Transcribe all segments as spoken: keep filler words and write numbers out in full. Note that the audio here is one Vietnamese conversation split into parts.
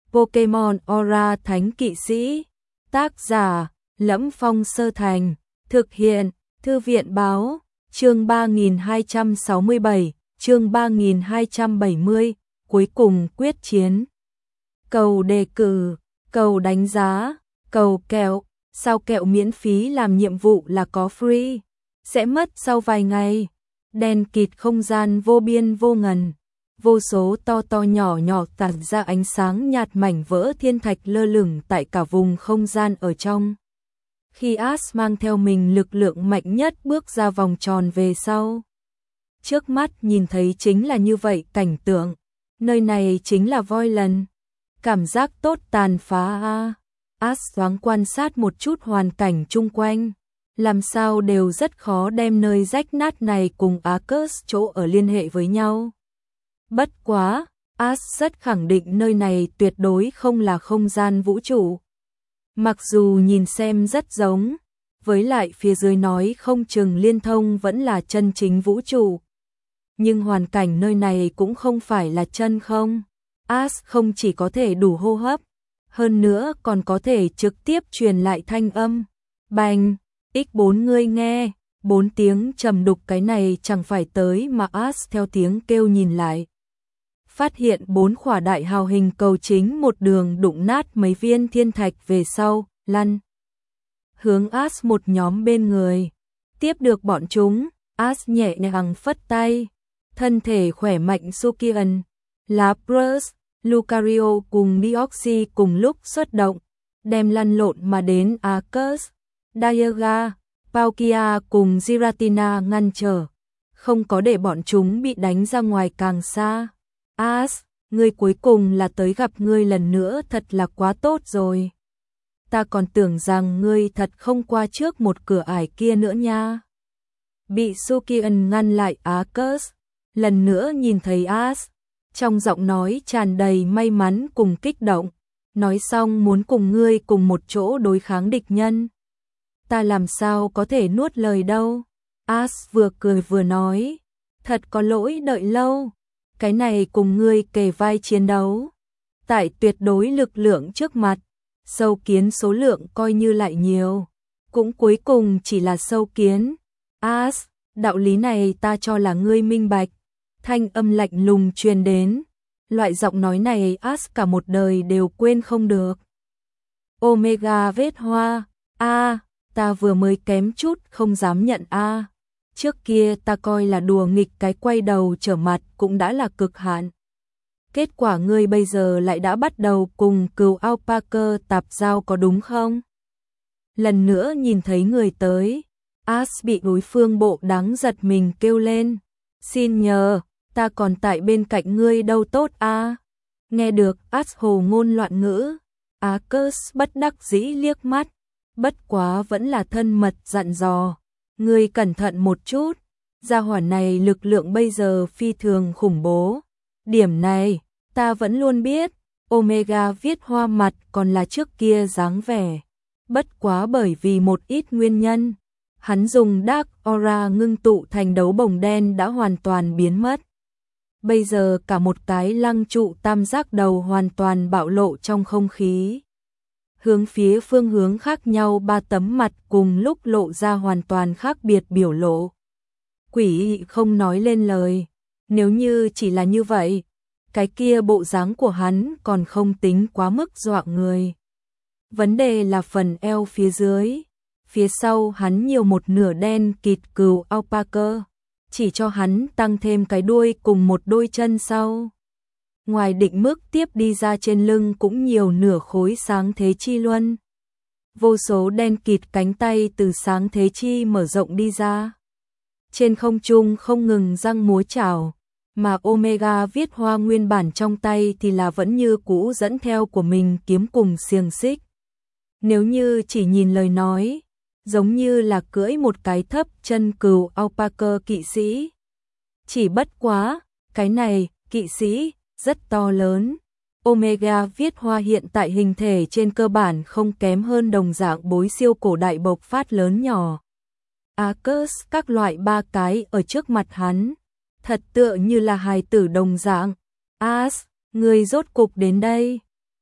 Pokemon Aura Thánh Kỵ Sĩ. Tác giả: Lẫm Phong Sơ Thành. Thực hiện: Thư viện báo. Chương ba nghìn hai trăm sáu mươi bảy, chương ba nghìn hai trăm bảy mươi, cuối cùng quyết chiến. Cầu đề cử, cầu đánh giá, cầu kẹo, sao kẹo miễn phí làm nhiệm vụ là có free, sẽ mất sau vài ngày. Đen kịt không gian vô biên vô ngần, vô số to to nhỏ nhỏ tản ra ánh sáng nhạt, mảnh vỡ thiên thạch lơ lửng tại cả vùng không gian ở trong. Khi Ash mang theo mình lực lượng mạnh nhất bước ra vòng tròn về sau, trước mắt nhìn thấy chính là như vậy cảnh tượng. Nơi này chính là Voidland. Cảm giác tốt tàn phá a. Ash thoáng quan sát một chút hoàn cảnh chung quanh, làm sao đều rất khó đem nơi rách nát này cùng Arcus chỗ ở liên hệ với nhau. Bất quá, Ash rất khẳng định nơi này tuyệt đối không là không gian vũ trụ. Mặc dù nhìn xem rất giống, với lại phía dưới nói không chừng liên thông vẫn là chân chính vũ trụ. Nhưng hoàn cảnh nơi này cũng không phải là chân không. Ash không chỉ có thể đủ hô hấp, hơn nữa còn có thể trực tiếp truyền lại thanh âm. Bành, ích bốn ngươi nghe, bốn tiếng trầm đục cái này chẳng phải tới mà Ash theo tiếng kêu nhìn lại. Phát hiện bốn khỏa đại hào hình cầu chính một đường đụng nát mấy viên thiên thạch về sau, lăn hướng Ash một nhóm bên người. Tiếp được bọn chúng, Ash nhẹ nhàng phất tay, thân thể khỏe mạnh Sukian, Lapras, Lucario cùng Deoxys cùng lúc xuất động, đem lăn lộn mà đến Arcus, Dialga, Palkia cùng Giratina ngăn trở, không có để bọn chúng bị đánh ra ngoài càng xa. Ash, ngươi cuối cùng là tới gặp ngươi lần nữa, thật là quá tốt rồi. Ta còn tưởng rằng ngươi thật không qua trước một cửa ải kia nữa nha. Bị Sukian ngăn lại Arcus, lần nữa nhìn thấy Ash, trong giọng nói tràn đầy may mắn cùng kích động, nói xong muốn cùng ngươi cùng một chỗ đối kháng địch nhân. Ta làm sao có thể nuốt lời đâu. Ash vừa cười vừa nói, thật có lỗi đợi lâu. Cái này cùng ngươi kề vai chiến đấu, tại tuyệt đối lực lượng trước mặt, sâu kiến số lượng coi như lại nhiều, cũng cuối cùng chỉ là sâu kiến. Ash, đạo lý này ta cho là ngươi minh bạch. Thanh âm lạnh lùng truyền đến, loại giọng nói này Ash cả một đời đều quên không được. Omega vết hoa, a, ta vừa mới kém chút không dám nhận a. Trước kia ta coi là đùa nghịch cái quay đầu trở mặt cũng đã là cực hạn. Kết quả ngươi bây giờ lại đã bắt đầu cùng cừu alpaca tạp giao có đúng không? Lần nữa nhìn thấy người tới, Ash bị đối phương bộ đáng giật mình kêu lên. Xin nhờ, ta còn tại bên cạnh ngươi đâu tốt a. Nghe được Ash hồ ngôn loạn ngữ, Arcus bất đắc dĩ liếc mắt, bất quá vẫn là thân mật dặn dò. Ngươi cẩn thận một chút, gia hỏa này lực lượng bây giờ phi thường khủng bố. Điểm này, ta vẫn luôn biết, Omega viết hoa mặt còn là trước kia dáng vẻ. Bất quá bởi vì một ít nguyên nhân, hắn dùng Dark Aura ngưng tụ thành đấu bồng đen đã hoàn toàn biến mất. Bây giờ cả một cái lăng trụ tam giác đầu hoàn toàn bạo lộ trong không khí. Hướng phía phương hướng khác nhau ba tấm mặt cùng lúc lộ ra hoàn toàn khác biệt biểu lộ. Quỷ không nói lên lời, nếu như chỉ là như vậy, cái kia bộ dáng của hắn còn không tính quá mức dọa người. Vấn đề là phần eo phía dưới, phía sau hắn nhiều một nửa đen kịt cừu alpaca, chỉ cho hắn tăng thêm cái đuôi cùng một đôi chân sau. Ngoài định mức tiếp đi ra trên lưng cũng nhiều nửa khối sáng thế chi luân. Vô số đen kịt cánh tay từ sáng thế chi mở rộng đi ra. Trên không trung không ngừng răng múa chảo, mà Omega viết hoa nguyên bản trong tay thì là vẫn như cũ dẫn theo của mình kiếm cùng xiềng xích. Nếu như chỉ nhìn lời nói, giống như là cưỡi một cái thấp chân cừu alpaca kỵ sĩ. Chỉ bất quá, cái này, kỵ sĩ, rất to lớn. Omega viết hoa hiện tại hình thể trên cơ bản không kém hơn đồng dạng bối siêu cổ đại bộc phát lớn nhỏ. Arcus các loại ba cái ở trước mặt hắn, thật tựa như là hài tử đồng dạng. Ash, người rốt cục đến đây.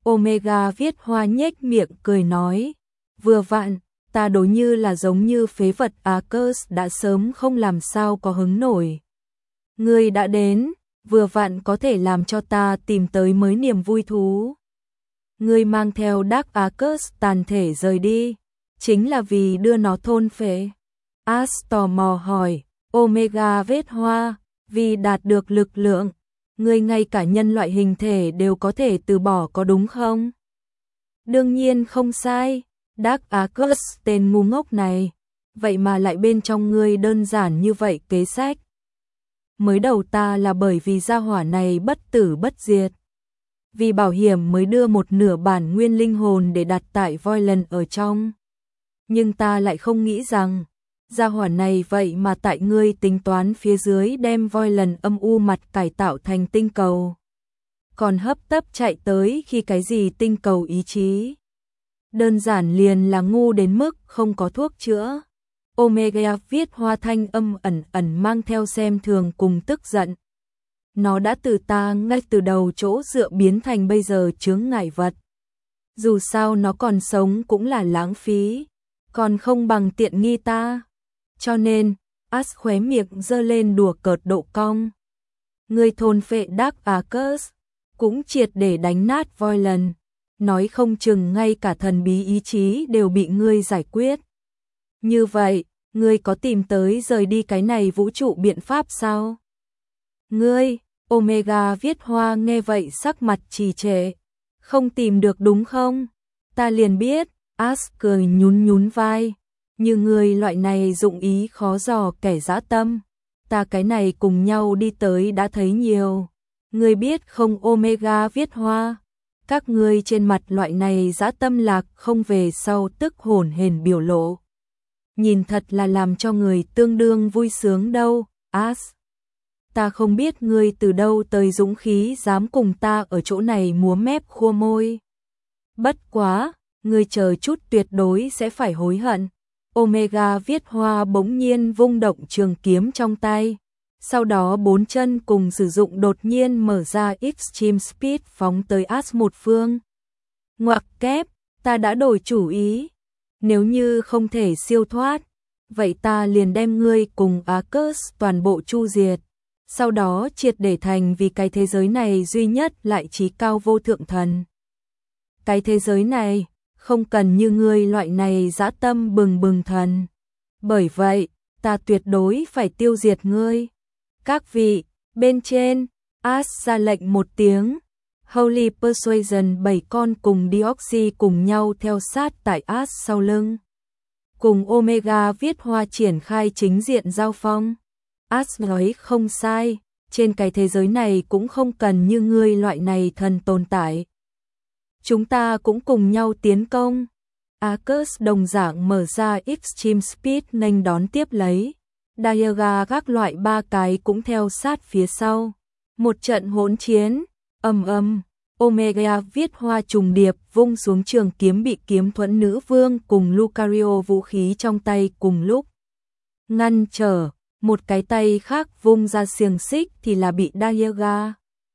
Omega viết hoa nhếch miệng cười nói, vừa vặn, ta đối như là giống như phế vật Arcus đã sớm không làm sao có hứng nổi. Ngươi đã đến, vừa vặn có thể làm cho ta tìm tới mới niềm vui thú. Ngươi mang theo Dark Arcus tàn thể rời đi, chính là vì đưa nó thôn phệ. As tò mò hỏi, Omega vết hoa, vì đạt được lực lượng, ngươi ngay cả nhân loại hình thể đều có thể từ bỏ có đúng không? Đương nhiên không sai, Dark Arcus tên ngu ngốc này, vậy mà lại bên trong ngươi đơn giản như vậy kế sách. Mới đầu ta là bởi vì gia hỏa này bất tử bất diệt. Vì bảo hiểm mới đưa một nửa bản nguyên linh hồn để đặt tại Voidland ở trong. Nhưng ta lại không nghĩ rằng, gia hỏa này vậy mà tại ngươi tính toán phía dưới đem Voidland âm u mặt cải tạo thành tinh cầu. Còn hấp tấp chạy tới khi cái gì tinh cầu ý chí. Đơn giản liền là ngu đến mức không có thuốc chữa. Omega viết hoa thanh âm ẩn ẩn mang theo xem thường cùng tức giận. Nó đã từ ta ngay từ đầu chỗ dựa biến thành bây giờ chướng ngại vật. Dù sao nó còn sống cũng là lãng phí, còn không bằng tiện nghi ta. Cho nên, As khóe miệng giơ lên đùa cợt độ cong. Ngươi thôn phệ Dark Arcus, cũng triệt để đánh nát Voidland. Nói không chừng ngay cả thần bí ý chí đều bị ngươi giải quyết. Như vậy, ngươi có tìm tới rời đi cái này vũ trụ biện pháp sao? Ngươi, Omega viết hoa nghe vậy sắc mặt trì trệ. Không tìm được đúng không? Ta liền biết, As cười nhún nhún vai. Như ngươi loại này dụng ý khó dò kẻ dã tâm. Ta cái này cùng nhau đi tới đã thấy nhiều. Ngươi biết không Omega viết hoa? Các ngươi trên mặt loại này dã tâm lạc không về sau tức hồn hển biểu lộ. Nhìn thật là làm cho người tương đương vui sướng đâu, As. Ta không biết ngươi từ đâu tới dũng khí dám cùng ta ở chỗ này múa mép khua môi. Bất quá, ngươi chờ chút tuyệt đối sẽ phải hối hận. Omega viết hoa bỗng nhiên vung động trường kiếm trong tay. Sau đó bốn chân cùng sử dụng đột nhiên mở ra Extreme Speed phóng tới As một phương. Ngoặc kép, ta đã đổi chủ ý. Nếu như không thể siêu thoát, vậy ta liền đem ngươi cùng Arcus toàn bộ chu diệt. Sau đó triệt để thành vì cái thế giới này duy nhất lại chí cao vô thượng thần. Cái thế giới này, không cần như ngươi loại này dã tâm bừng bừng thần. Bởi vậy, ta tuyệt đối phải tiêu diệt ngươi. Các vị, bên trên, As ra lệnh một tiếng. Holy Persuasion bảy con cùng Deoxy cùng nhau theo sát tại As sau lưng. Cùng Omega viết hoa triển khai chính diện giao phong. As nói không sai, trên cái thế giới này cũng không cần như ngươi loại này thần tồn tại. Chúng ta cũng cùng nhau tiến công. Arcus đồng dạng mở ra Extreme Speed nghênh đón tiếp lấy. Diaga các loại ba cái cũng theo sát phía sau. Một trận hỗn chiến, ầm ầm, Omega viết hoa trùng điệp vung xuống trường kiếm bị kiếm thuẫn nữ vương cùng Lucario vũ khí trong tay cùng lúc ngăn trở. Một cái tay khác vung ra xiềng xích thì là bị Diaga,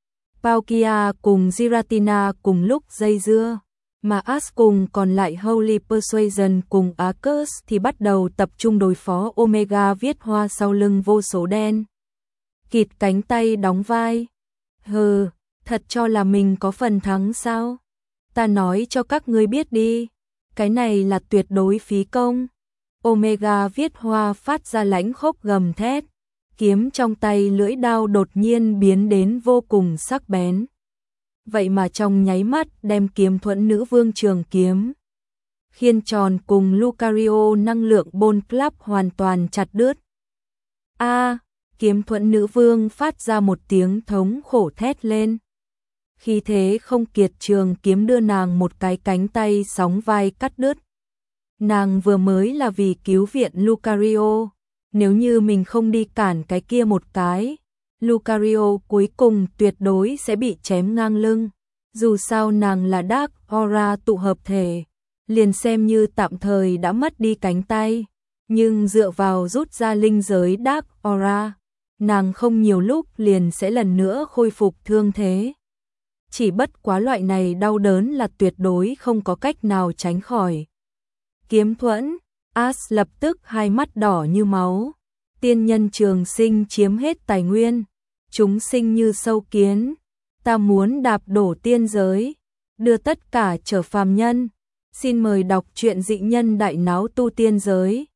Palkia cùng Giratina cùng lúc dây dưa. Mà As cùng còn lại Holy Persuasion cùng Arcus thì bắt đầu tập trung đối phó Omega viết hoa sau lưng vô số đen. Kịt cánh tay đóng vai. Hừ, thật cho là mình có phần thắng sao? Ta nói cho các ngươi biết đi, cái này là tuyệt đối phí công. Omega viết hoa phát ra lãnh khốc gầm thét, kiếm trong tay lưỡi đao đột nhiên biến đến vô cùng sắc bén. Vậy mà trong nháy mắt đem kiếm thuẫn nữ vương trường kiếm khiên tròn cùng Lucario năng lượng bôn club hoàn toàn chặt đứt. A, kiếm thuẫn nữ vương phát ra một tiếng thống khổ thét lên. Khi thế không kiệt trường kiếm đưa nàng một cái cánh tay sóng vai cắt đứt. Nàng vừa mới là vì cứu viện Lucario, nếu như mình không đi cản cái kia một cái, Lucario cuối cùng tuyệt đối sẽ bị chém ngang lưng. Dù sao nàng là Dark Aura tụ hợp thể, liền xem như tạm thời đã mất đi cánh tay, nhưng dựa vào rút ra linh giới Dark Aura, nàng không nhiều lúc liền sẽ lần nữa khôi phục thương thế. chỉ bất quá loại này đau đớn là tuyệt đối không có cách nào tránh khỏi. Kiếm thuẫn, As lập tức hai mắt đỏ như máu. Tiên nhân trường sinh chiếm hết tài nguyên, chúng sinh như sâu kiến, ta muốn đạp đổ tiên giới, đưa tất cả trở phàm nhân. Xin mời đọc truyện Dị Nhân Đại Náo Tu Tiên Giới.